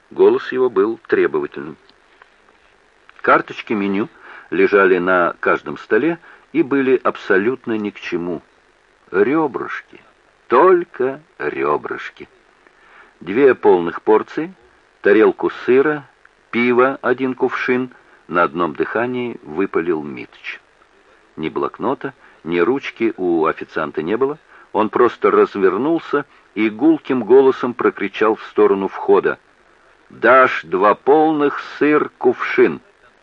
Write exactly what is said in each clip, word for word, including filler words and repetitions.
Голос его был требовательным. Карточки меню лежали на каждом столе и были абсолютно ни к чему. Ребрышки, только ребрышки. Две полных порции, тарелку сыра, пиво, один кувшин, на одном дыхании выпалил Митч. Ни блокнота, ни ручки у официанта не было. Он просто развернулся и гулким голосом прокричал в сторону входа: «Дашь два полных сыр кувшин».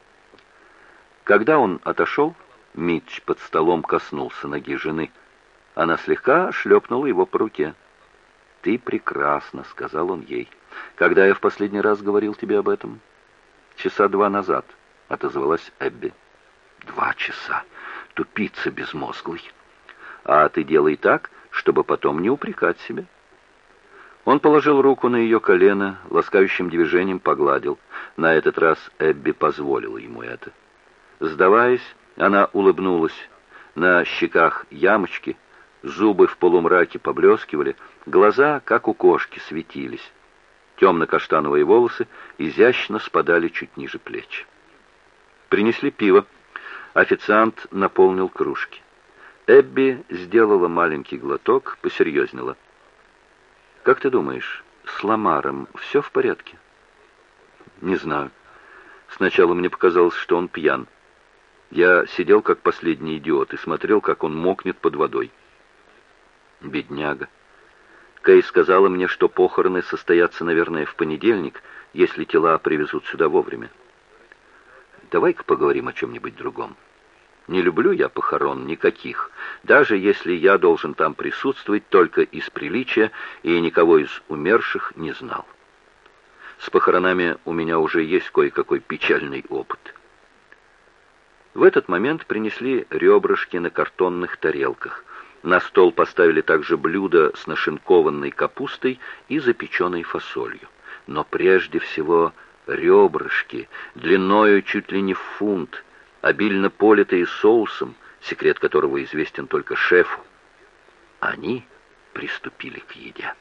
Когда он отошел, Митч под столом коснулся ноги жены. Она слегка шлепнула его по руке. «Ты прекрасна», — сказал он ей. «Когда я в последний раз говорил тебе об этом?» «Часа два назад», — отозвалась Эбби. «Два часа. Тупица безмозглый. А ты делай так, чтобы потом не упрекать себя». Он положил руку на ее колено, ласкающим движением погладил. На этот раз Эбби позволила ему это. Сдаваясь, она улыбнулась. На щеках ямочки, зубы в полумраке поблескивали, глаза, как у кошки, светились. Темно-каштановые волосы изящно спадали чуть ниже плеч. Принесли пиво. Официант наполнил кружки. Эбби сделала маленький глоток, посерьезнела. «Как ты думаешь, с Ламаром все в порядке?» «Не знаю. Сначала мне показалось, что он пьян. Я сидел как последний идиот и смотрел, как он мокнет под водой». «Бедняга. Кэй сказала мне, что похороны состоятся, наверное, в понедельник, если тела привезут сюда вовремя. Давай-ка поговорим о чем-нибудь другом. Не люблю я похорон никаких, даже если я должен там присутствовать только из приличия и никого из умерших не знал. С похоронами у меня уже есть кое-какой печальный опыт». В этот момент принесли ребрышки на картонных тарелках. На стол поставили также блюдо с нашинкованной капустой и запеченной фасолью. Но прежде всего ребрышки, длиною чуть ли не в фунт, обильно политые соусом, секрет которого известен только шефу. Они приступили к еде.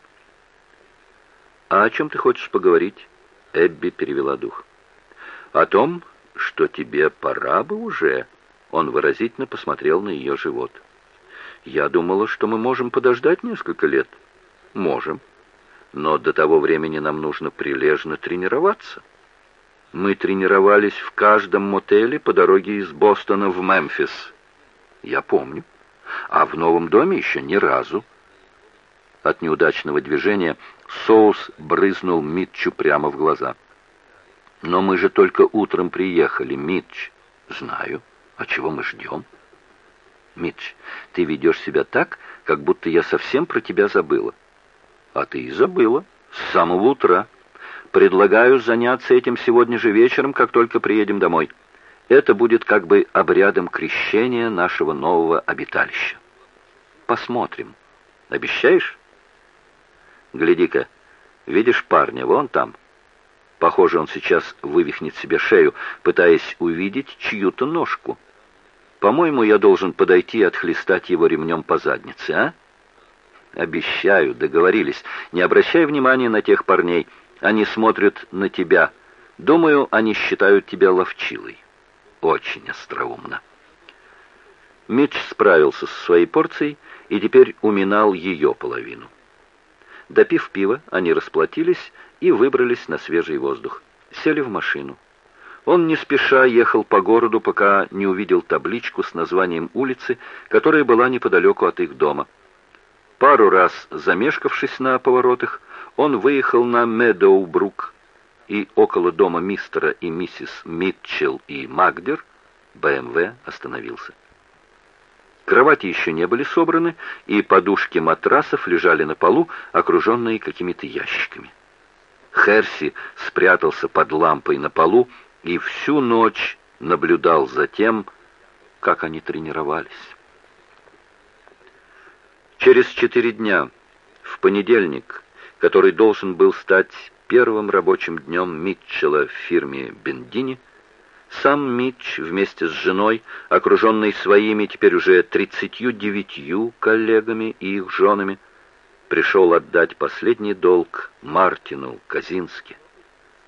«А о чем ты хочешь поговорить?» Эбби перевела дух. «О том, что тебе пора бы уже». Он выразительно посмотрел на ее живот. «Я думала, что мы можем подождать несколько лет». «Можем. Но до того времени нам нужно прилежно тренироваться. Мы тренировались в каждом мотеле по дороге из Бостона в Мемфис». «Я помню. А в новом доме еще ни разу». От неудачного движения соус брызнул Митчу прямо в глаза. «Но мы же только утром приехали, Митч». «Знаю. А чего мы ждем?» «Митч, ты ведешь себя так, как будто я совсем про тебя забыла». «А ты и забыла. С самого утра. Предлагаю заняться этим сегодня же вечером, как только приедем домой. Это будет как бы обрядом крещения нашего нового обиталища. Посмотрим. Обещаешь?» «Гляди-ка, видишь парня вон там? Похоже, он сейчас вывихнет себе шею, пытаясь увидеть чью-то ножку. По-моему, я должен подойти и отхлестать его ремнем по заднице, а?» «Обещаю, договорились. Не обращай внимания на тех парней. Они смотрят на тебя. Думаю, они считают тебя ловчилой». «Очень остроумно». Митч справился со своей порцией и теперь уминал ее половину. Допив пива, они расплатились и выбрались на свежий воздух. Сели в машину. Он не спеша ехал по городу, пока не увидел табличку с названием улицы, которая была неподалеку от их дома. Пару раз замешкавшись на поворотах, он выехал на Медоу-Брук, и около дома мистера и миссис Митчелл и Магдер бэ эм вэ остановился. Кровати еще не были собраны, и подушки матрасов лежали на полу, окруженные какими-то ящиками. Херси спрятался под лампой на полу и всю ночь наблюдал за тем, как они тренировались. Через четыре дня, в понедельник, который должен был стать первым рабочим днем Митчелла в фирме Бендини, сам Митч вместе с женой, окруженный своими теперь уже тридцатью девятью коллегами и их женами, пришел отдать последний долг Мартину Казински.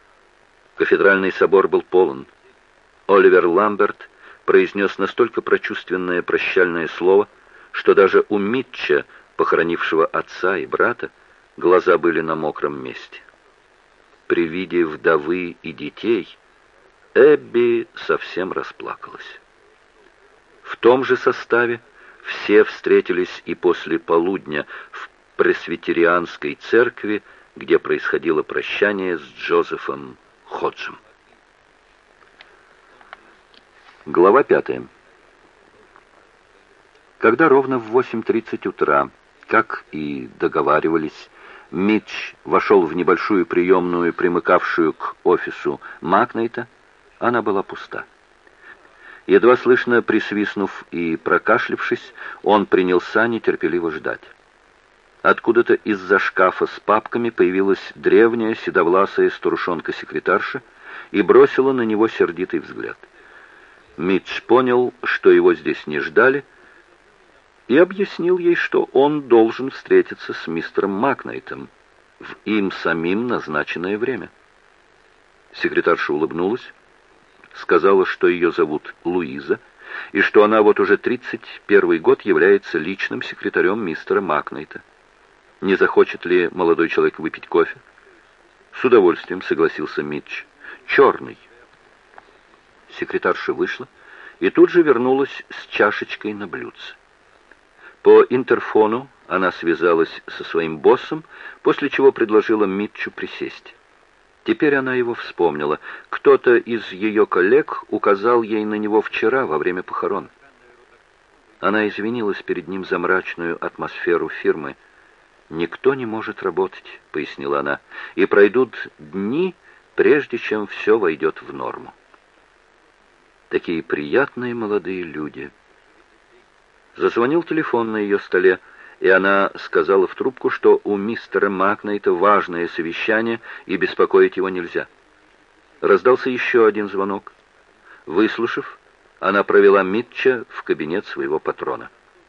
Кафедральный собор был полон. Оливер Ламберт произнес настолько прочувственное прощальное слово, что даже у Митча, похоронившего отца и брата, глаза были на мокром месте. При виде вдовы и детей Эбби совсем расплакалась. В том же составе все встретились и после полудня в пресвитерианской церкви, где происходило прощание с Джозефом Ходжем. Глава пятая. Когда ровно в восемь тридцать утра, как и договаривались, Митч вошел в небольшую приемную, примыкавшую к офису Макнейта, она была пуста. Едва слышно присвистнув и прокашлявшись, он принялся нетерпеливо ждать. Откуда-то из-за шкафа с папками появилась древняя седовласая старушонка-секретарша и бросила на него сердитый взгляд. Митч понял, что его здесь не ждали, и объяснил ей, что он должен встретиться с мистером Макнейтом в им самим назначенное время. Секретарша улыбнулась, сказала, что ее зовут Луиза, и что она вот уже тридцать первый год является личным секретарем мистера Макнейта. Не захочет ли молодой человек выпить кофе? С удовольствием согласился Митч. Черный. Секретарша вышла и тут же вернулась с чашечкой на блюдце. По интерфону она связалась со своим боссом, после чего предложила Митчу присесть. Теперь она его вспомнила. Кто-то из ее коллег указал ей на него вчера во время похорон. Она извинилась перед ним за мрачную атмосферу фирмы. «Никто не может работать», — пояснила она, — «и пройдут дни, прежде чем все войдет в норму». Такие приятные молодые люди. Зазвонил телефон на ее столе, и она сказала в трубку, что у мистера Макнейта важное совещание, и беспокоить его нельзя. Раздался еще один звонок. Выслушав, она провела Митча в кабинет своего патрона.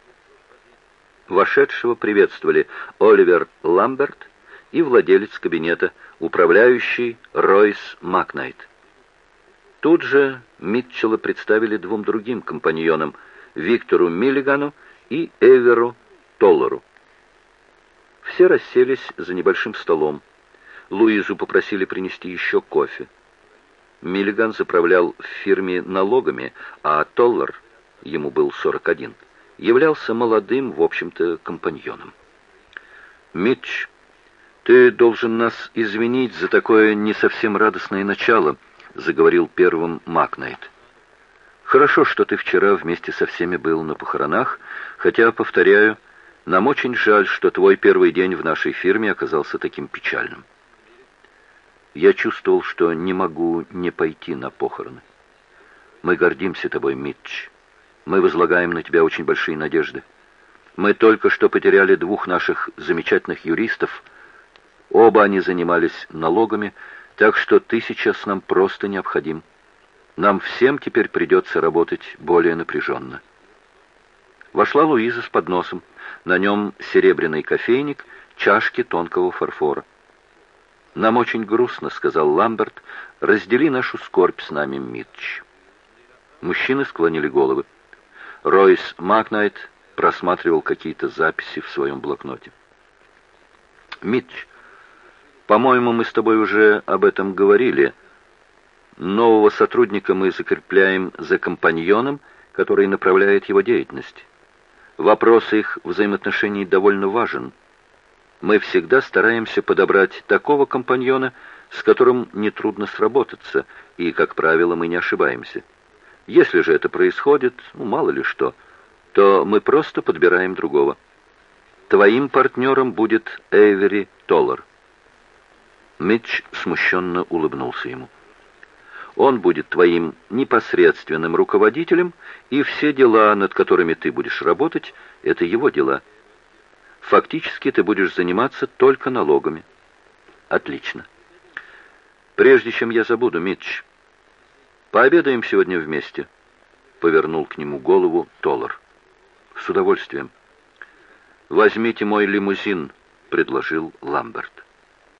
Вошедшего приветствовали Оливер Ламберт и владелец кабинета, управляющий Ройс Макнейт. Тут же Митчелла представили двум другим компаньонам, Виктору Миллигану и Эверу Толлеру. Все расселись за небольшим столом. Луизу попросили принести еще кофе. Миллиган заправлял в фирме налогами, а Толлер, ему был сорок один, являлся молодым, в общем-то, компаньоном. «Митч, ты должен нас извинить за такое не совсем радостное начало», — заговорил первым Макнейт. «Хорошо, что ты вчера вместе со всеми был на похоронах, хотя, повторяю, нам очень жаль, что твой первый день в нашей фирме оказался таким печальным. Я чувствовал, что не могу не пойти на похороны. Мы гордимся тобой, Митч. Мы возлагаем на тебя очень большие надежды. Мы только что потеряли двух наших замечательных юристов. Оба они занимались налогами, так что ты сейчас нам просто необходим. Нам всем теперь придется работать более напряженно». Вошла Луиза с подносом. На нем серебряный кофейник, чашки тонкого фарфора. «Нам очень грустно», — сказал Ламберт. «Раздели нашу скорбь с нами, Митч». Мужчины склонили головы. Ройс Макнайт просматривал какие-то записи в своем блокноте. «Митч, по-моему, мы с тобой уже об этом говорили. Нового сотрудника мы закрепляем за компаньоном, который направляет его деятельность. Вопрос их взаимоотношений довольно важен. Мы всегда стараемся подобрать такого компаньона, с которым нетрудно сработаться, и, как правило, мы не ошибаемся. Если же это происходит, ну, мало ли что, то мы просто подбираем другого. Твоим партнером будет Эйвери Толлер». Митч смущенно улыбнулся ему. «Он будет твоим непосредственным руководителем, и все дела, над которыми ты будешь работать, это его дела. Фактически ты будешь заниматься только налогами». «Отлично. Прежде чем я забуду, Митч, пообедаем сегодня вместе», — повернул к нему голову Толлер. «С удовольствием». «Возьмите мой лимузин», — предложил Ламберт.